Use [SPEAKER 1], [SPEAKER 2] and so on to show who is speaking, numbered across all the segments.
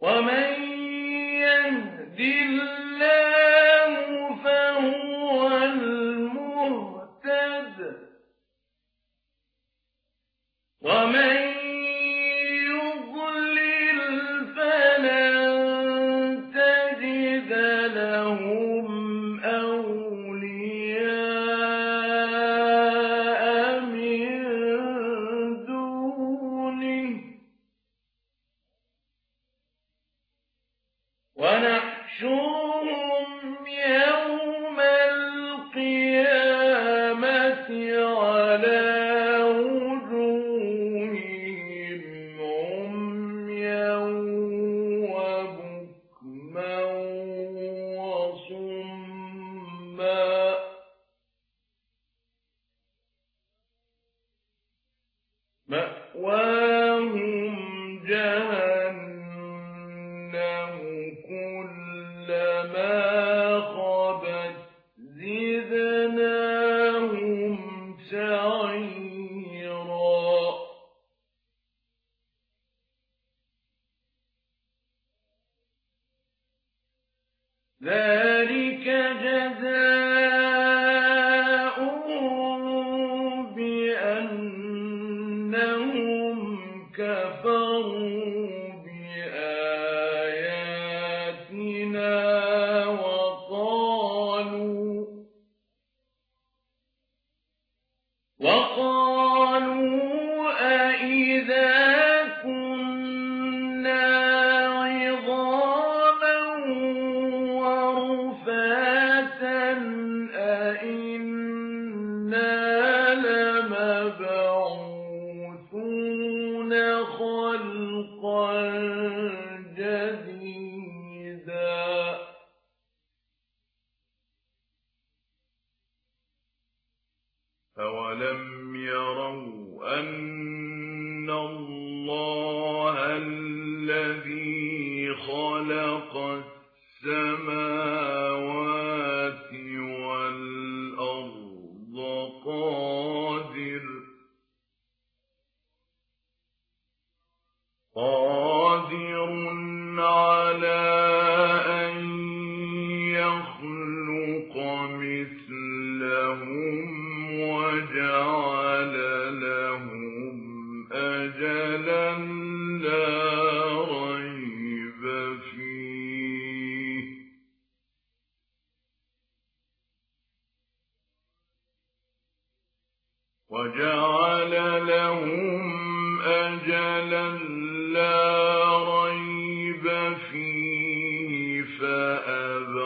[SPEAKER 1] ومن يهد الله فهو المهتد ومن يضلل فلن تجد لهم أولياء من دونه ونحشرهم يوم القيامة على وجوههم عميا وبكما وصما مأواهم جهنم كلما خبت زدناهم سعيرا ذلك جزاؤهم بأنهم كفروا بآياتنا وقالوا أإذا كنا عظاما ورفاتا أإنا لمبعوثون خلقا جديدا أولم يروا أن الله الذي خلق السماوات والأرض قادر على أن يخلق مثلهم وجعل لهم أجلا لا ريب فيه وجعل لهم أجلا لا ريب فيه فأبى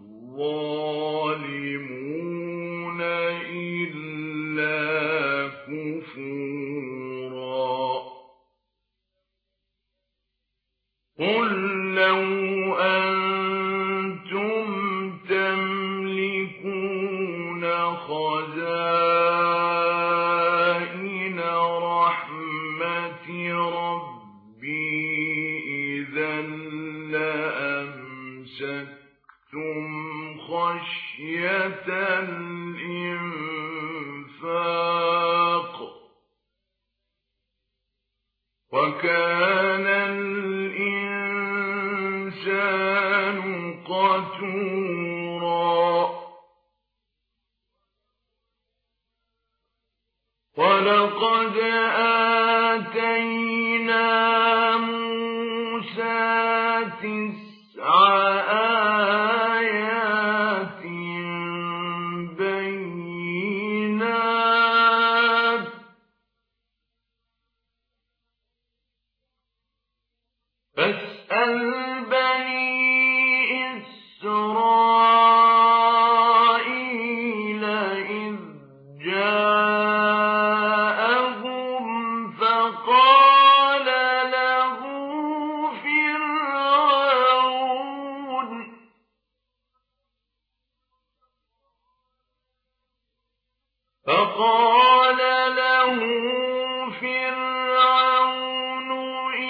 [SPEAKER 1] الظالمون إلا كفورا قل لو أنتم تملكون خزائن رحمة ربي إذا لأمسكتم خشية الإنفاق وكان الإنسان قتورا ولقد آتينا موسى 9 آيات بينات فاسأل بني إسرائيل إذ جاءهم فقال له فرعون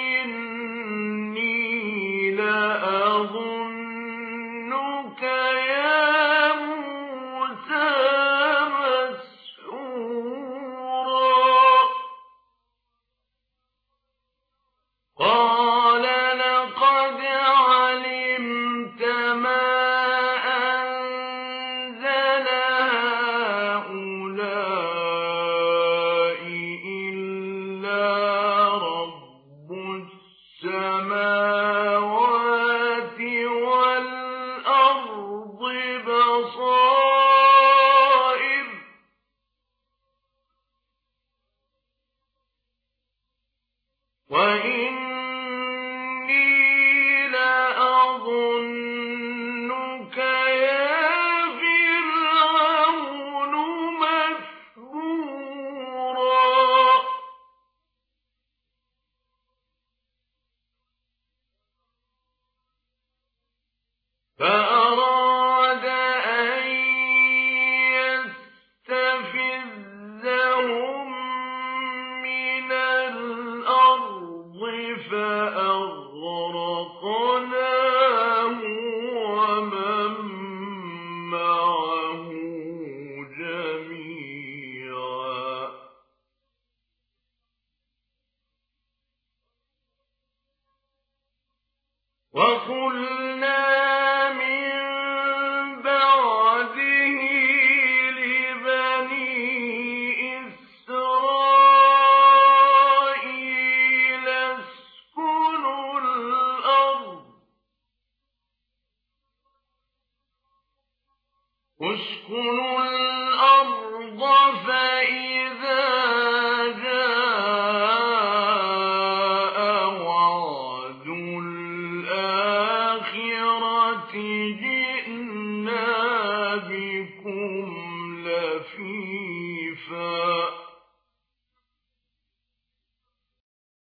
[SPEAKER 1] إني لأظنك يا موسى مسحورا قال لقد فأراد أن يستفزهم من الأرض فأغرقناه ومن معه جميعا وقلنا